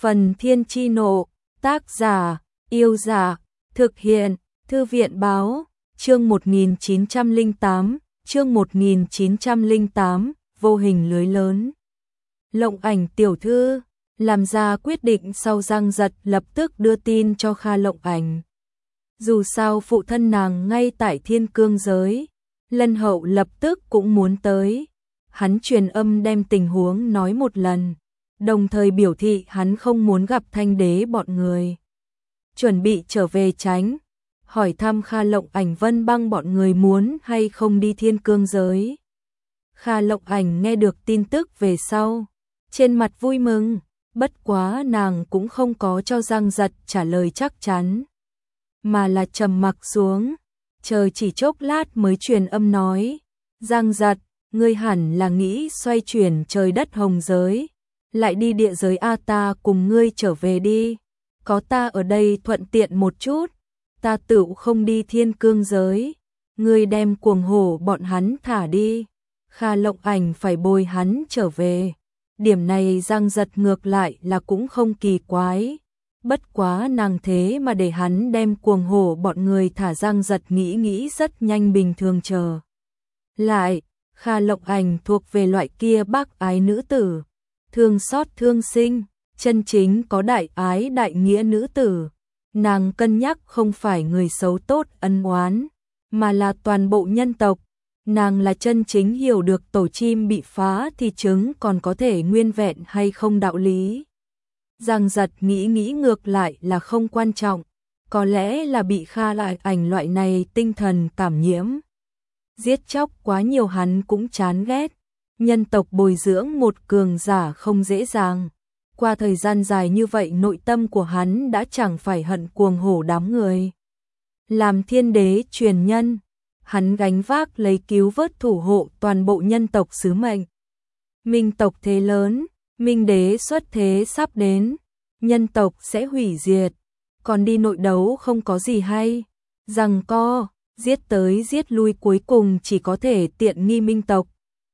Phần Thiên Chi Nộ, tác giả, Yêu Giả, thực hiện, Thư viện Báo, chương 1908, vô hình lưới lớn. Lộng Ảnh tiểu thư, làm ra quyết định sau Giang Giật lập tức đưa tin cho Kha Lộng Ảnh. Dù sao phụ thân nàng ngay tại Thiên Cương giới, Lân Hậu lập tức cũng muốn tới. Hắn truyền âm đem tình huống nói một lần, đồng thời biểu thị hắn không muốn gặp Thanh Đế bọn người. Chuẩn bị trở về tránh, hỏi thăm Kha Lộng Ảnh Vân Băng bọn người muốn hay không đi Thiên Cương giới. Kha Lộng Ảnh nghe được tin tức về sau, trên mặt vui mừng, bất quá nàng cũng không có cho Giang Giật trả lời chắc chắn, mà là trầm mặc xuống, chờ chỉ chốc lát mới truyền âm nói, Giang Giật, ngươi hẳn là nghĩ xoay chuyển trời đất hồng giới, lại đi địa giới A, ta cùng ngươi trở về đi, có ta ở đây thuận tiện một chút, ta tự không đi Thiên Cương giới, ngươi đem cuồng hổ bọn hắn thả đi, Kha Lộng Ảnh phải bồi hắn trở về. Điểm này Giang Giật ngược lại là cũng không kỳ quái, bất quá nàng thế mà để hắn đem cuồng hổ bọn người thả. Giang Giật nghĩ rất nhanh bình thường trở lại. Kha Lộng Ảnh thuộc về loại kia bác ái nữ tử, thương xót thương sinh, chân chính có đại ái đại nghĩa nữ tử. Nàng cân nhắc không phải người xấu tốt ân oán, mà là toàn bộ nhân tộc. Nàng là chân chính hiểu được tổ chim bị phá thì trứng còn có thể nguyên vẹn hay không đạo lý. Giang Giật nghĩ ngược lại là không quan trọng, có lẽ là bị Kha Lộng Ảnh loại này tinh thần cảm nhiễm. Giết chóc quá nhiều hắn cũng chán ghét, nhân tộc bồi dưỡng một cường giả không dễ dàng. Qua thời gian dài như vậy nội tâm của hắn đã chẳng phải hận cuồng hổ đám người. Làm Thiên Đế truyền nhân, hắn gánh vác lấy cứu vớt thủ hộ toàn bộ nhân tộc sứ mệnh. Minh tộc thế lớn, Minh Đế xuất thế sắp đến, nhân tộc sẽ hủy diệt, còn đi nội đấu không có gì hay, giằng co, giết tới giết lui cuối cùng chỉ có thể tiện nghi Minh tộc.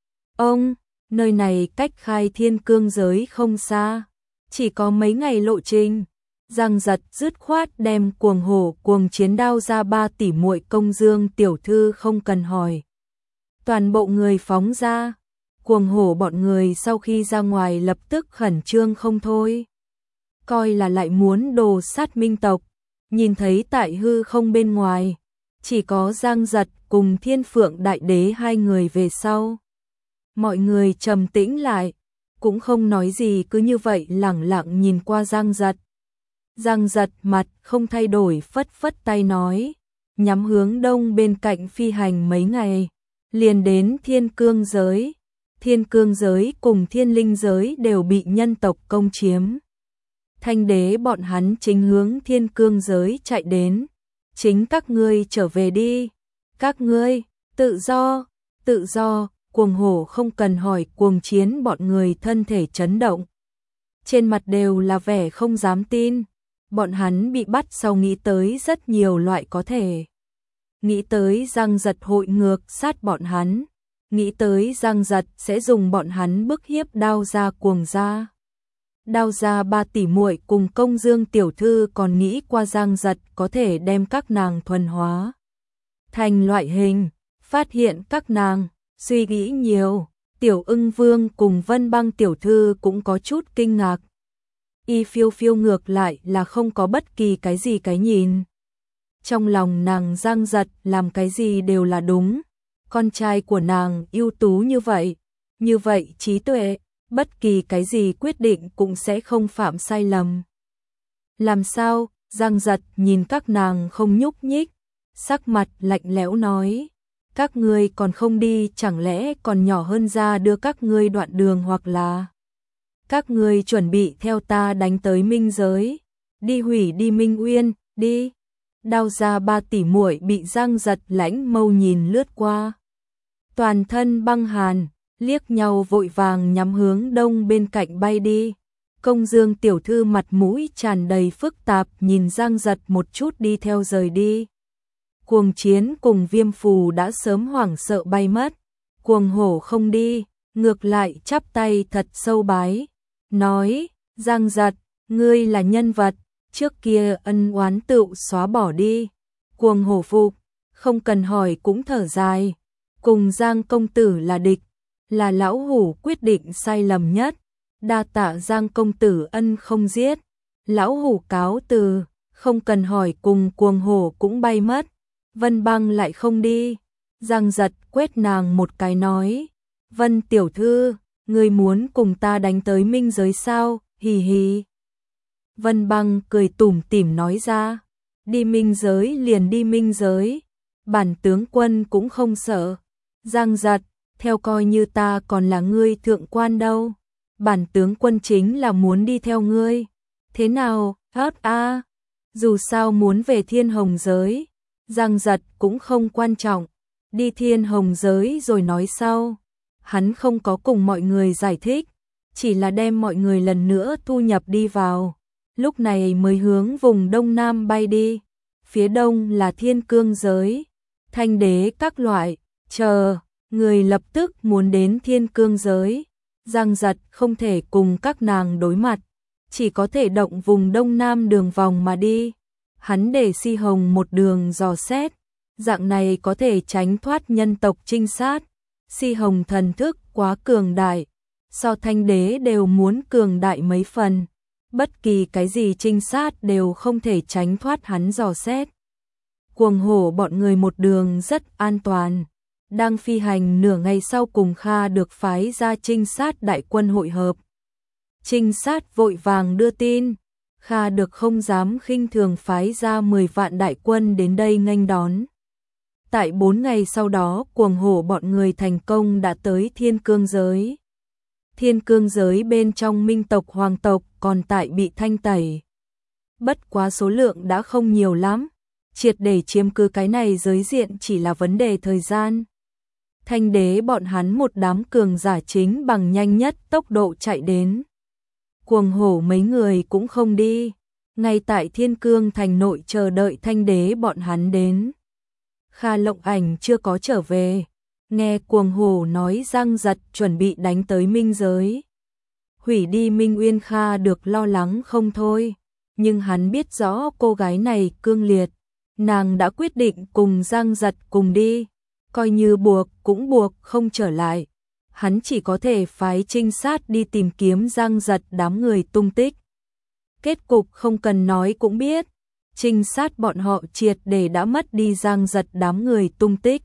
Nơi này cách khai Thiên Cương giới không xa, chỉ có mấy ngày lộ trình. Giang Giật dứt khoát đem cuồng hổ cuồng chiến đao ra. 3 tỷ muội Công Dương tiểu thư không cần hỏi, toàn bộ người phóng ra. Cuồng hổ bọn người sau khi ra ngoài lập tức khẩn trương không thôi, coi là lại muốn đồ sát Minh tộc. Nhìn thấy tại hư không bên ngoài chỉ có Giang Giật cùng Thiên Phượng Đại Đế hai người về sau, mọi người trầm tĩnh lại, cũng không nói gì, cứ như vậy lẳng lặng nhìn qua Giang Giật. Giang Giật mặt không thay đổi phất phất tay nói, nhắm hướng đông bên cạnh phi hành mấy ngày, liền đến Thiên Cương giới. Thiên Cương giới cùng Thiên Linh giới đều bị nhân tộc công chiếm. Thanh Đế bọn hắn chính hướng Thiên Cương giới chạy đến, chính các ngươi trở về đi, các ngươi tự do. Cuồng hổ không cần hỏi, cuồng chiến bọn người thân thể chấn động, trên mặt đều là vẻ không dám tin. Bọn hắn bị bắt sau nghĩ tới rất nhiều loại có thể, nghĩ tới Giang Giật hội ngược sát bọn hắn, nghĩ tới Giang Giật sẽ dùng bọn hắn bức hiếp đao ra cuồng ra. Đao ra 3 tỷ muội cùng Công Dương tiểu thư còn nghĩ qua Giang Giật có thể đem các nàng thuần hóa thành loại hình, phát hiện các nàng suy nghĩ nhiều. Tiểu Ưng Vương cùng Vân Băng tiểu thư cũng có chút kinh ngạc. Y phiêu ngược lại là không có bất kỳ cái gì cái nhìn. Trong lòng nàng Giang Giật làm cái gì đều là đúng. Con trai của nàng ưu tú như vậy trí tuệ, bất kỳ cái gì quyết định cũng sẽ không phạm sai lầm. Làm sao? Giang Giật nhìn các nàng không nhúc nhích, sắc mặt lạnh lẽo nói, các ngươi còn không đi, chẳng lẽ còn nhỏ hơn ra đưa các ngươi đoạn đường, hoặc là các ngươi chuẩn bị theo ta đánh tới Minh giới, đi hủy đi Minh Uyên, đi. Đao ra 3 tỷ muội bị Giang Giật lãnh mâu nhìn lướt qua, toàn thân băng hàn, liếc nhau vội vàng nhắm hướng đông bên cạnh bay đi. Công Dương tiểu thư mặt mũi tràn đầy phức tạp nhìn Giang Giật một chút đi theo rời đi. Cuồng chiến cùng Viêm Phù đã sớm hoảng sợ bay mất. Cuồng hổ không đi, ngược lại chắp tay thật sâu bái, nói, Giang Giật, ngươi là nhân vật, trước kia ân oán tựu xóa bỏ đi. Cuồng hổ phục, không cần hỏi cũng thở dài, cùng Giang công tử là địch, là lão hủ quyết định sai lầm nhất, đa tạ Giang công tử ân không giết, lão hủ cáo từ, không cần hỏi cùng cuồng hổ cũng bay mất. Vân Băng lại không đi, Giang Giật quét nàng một cái nói, Vân tiểu thư, ngươi muốn cùng ta đánh tới minh giới sao, hì hì. Vân Băng cười tủm tỉm nói ra, đi minh giới liền đi minh giới, bản tướng quân cũng không sợ. Giang Giật, theo coi như ta còn là ngươi thượng quan đâu, bản tướng quân chính là muốn đi theo ngươi. Thế nào, dù sao muốn về thiên hồng giới, Giang Giật cũng không quan trọng, đi thiên hồng giới rồi nói sau. Hắn không có cùng mọi người giải thích, chỉ là đem mọi người lần nữa thu nhập đi vào, lúc này mới hướng vùng đông nam bay đi. Phía đông là thiên cương giới, thanh đế các loại, người lập tức muốn đến thiên cương giới. Giang Giật không thể cùng các nàng đối mặt, chỉ có thể động vùng đông nam đường vòng mà đi. Hắn để Si Hồng một đường dò xét, dạng này có thể tránh thoát nhân tộc trinh sát. Si Hồng thần thức quá cường đại, so thanh đế đều muốn cường đại mấy phần, bất kỳ cái gì trinh sát đều không thể tránh thoát hắn dò xét. Cuồng hổ bọn người một đường rất an toàn, đang phi hành nửa ngày sau cùng Kha được phái ra trinh sát đại quân hội hợp. Trinh sát vội vàng đưa tin, Kha được không dám khinh thường phái ra 10 vạn đại quân đến đây nghênh đón. Tại 4 ngày sau đó, cuồng hổ bọn người thành công đã tới thiên cương giới. Thiên cương giới bên trong minh tộc hoàng tộc còn tại bị thanh tẩy. Bất quá số lượng đã không nhiều lắm, triệt để chiếm cứ cái này giới diện chỉ là vấn đề thời gian. Thanh đế bọn hắn một đám cường giả chính bằng nhanh nhất tốc độ chạy đến. Cuồng hổ mấy người cũng không đi, ngay tại thiên cương thành nội chờ đợi thanh đế bọn hắn đến. Kha Lộng Ảnh chưa có trở về, nghe cuồng hổ nói Giang Giật chuẩn bị đánh tới minh giới, hủy đi Minh Uyên. Kha được lo lắng không thôi, nhưng hắn biết rõ cô gái này cương liệt, nàng đã quyết định cùng Giang Giật cùng đi, coi như buộc cũng buộc không trở lại. Hắn chỉ có thể phái trinh sát đi tìm kiếm Giang Giật đám người tung tích. Kết cục không cần nói cũng biết, trinh sát bọn họ triệt để đã mất đi Giang Giật đám người tung tích.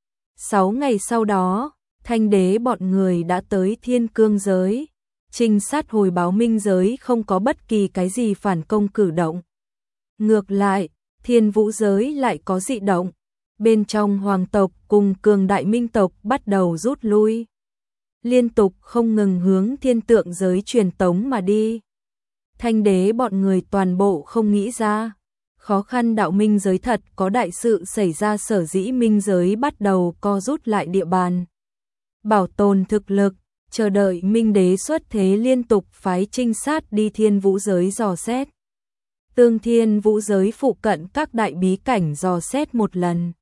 6 ngày sau đó, thanh đế bọn người đã tới thiên cương giới. Trinh sát hồi báo minh giới không có bất kỳ cái gì phản công cử động. Ngược lại, thiên vũ giới lại có dị động. Bên trong hoàng tộc cùng cường đại minh tộc bắt đầu rút lui, liên tục không ngừng hướng thiên tượng giới truyền tống mà đi. Thanh đế bọn người toàn bộ không nghĩ ra, khó khăn đạo minh giới thật có đại sự xảy ra, sở dĩ minh giới bắt đầu co rút lại địa bàn, bảo tồn thực lực, chờ đợi minh đế xuất thế, liên tục phái trinh sát đi thiên vũ giới dò xét. Tương thiên vũ giới phụ cận các đại bí cảnh dò xét một lần,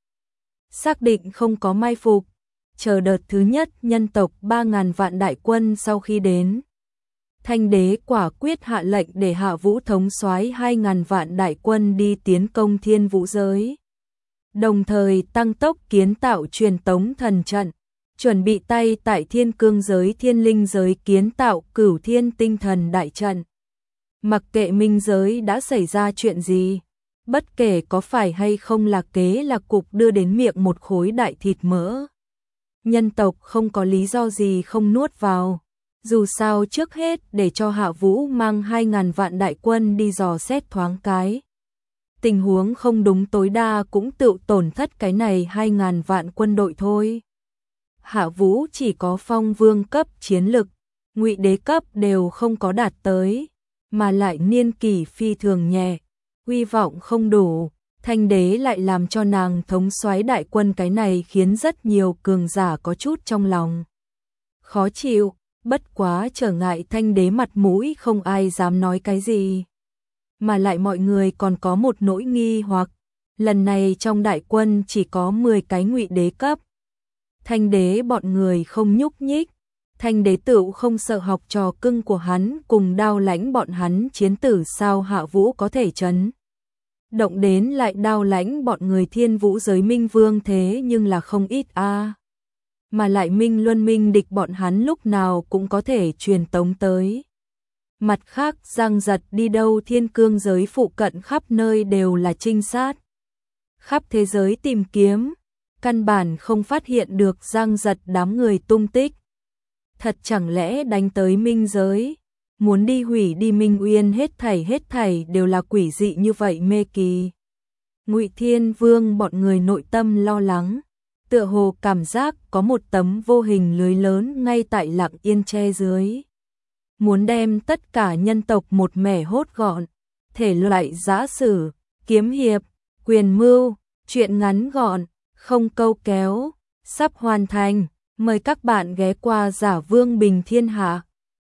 xác định không có mai phục, chờ đợt thứ nhất nhân tộc 3.000 vạn đại quân sau khi đến. Thanh đế quả quyết hạ lệnh để Hạ Vũ thống soái 2.000 vạn đại quân đi tiến công thiên vũ giới, đồng thời tăng tốc kiến tạo truyền tống thần trận, chuẩn bị tay tại thiên cương giới thiên linh giới kiến tạo cửu thiên tinh thần đại trận. Mặc kệ minh giới đã xảy ra chuyện gì, bất kể có phải hay không là kế là cục đưa đến miệng một khối đại thịt mỡ, nhân tộc không có lý do gì không nuốt vào. Dù sao trước hết để cho Hạ Vũ mang 2.000 vạn đại quân đi dò xét thoáng cái. Tình huống không đúng tối đa cũng tự tổn thất cái này 2.000 vạn quân đội thôi. Hạ Vũ chỉ có phong vương cấp chiến lực, ngụy đế cấp đều không có đạt tới, mà lại niên kỷ phi thường nhẹ, uy vọng không đủ. Thanh đế lại làm cho nàng thống soái đại quân, cái này khiến rất nhiều cường giả có chút trong lòng khó chịu. Bất quá trở ngại thanh đế mặt mũi không ai dám nói cái gì. Mà lại mọi người còn có một nỗi nghi hoặc, lần này trong đại quân chỉ có 10 cái ngụy đế cấp. Thanh đế bọn người không nhúc nhích, Thanh đế tựu không sợ học trò cưng của hắn cùng Đao Lãnh bọn hắn chiến tử sao Hạ Vũ có thể chấn động đến lại Đao Lãnh bọn người Thiên Vũ giới Minh Vương thế nhưng là không ít a. Mà lại Minh Luân Minh địch bọn hắn lúc nào cũng có thể truyền tống tới. Mặt khác Giang Giật đi đâu Thiên Cương giới phụ cận khắp nơi đều là trinh sát. Khắp thế giới tìm kiếm, căn bản không phát hiện được Giang Giật đám người tung tích. Thật chẳng lẽ đánh tới Minh giới, muốn đi hủy đi Minh Uyên hết thảy đều là quỷ dị như vậy mê kỳ. Ngụy Thiên Vương bọn người nội tâm lo lắng, tựa hồ cảm giác có một tấm vô hình lưới lớn ngay tại Lặng Yên che dưới. Muốn đem tất cả nhân tộc một mẻ hốt gọn, thể loại giã sử, kiếm hiệp, quyền mưu, truyện ngắn gọn, không câu kéo, sắp hoàn thành. Mời các bạn ghé qua Giả Vương Bình Thiên Hạ.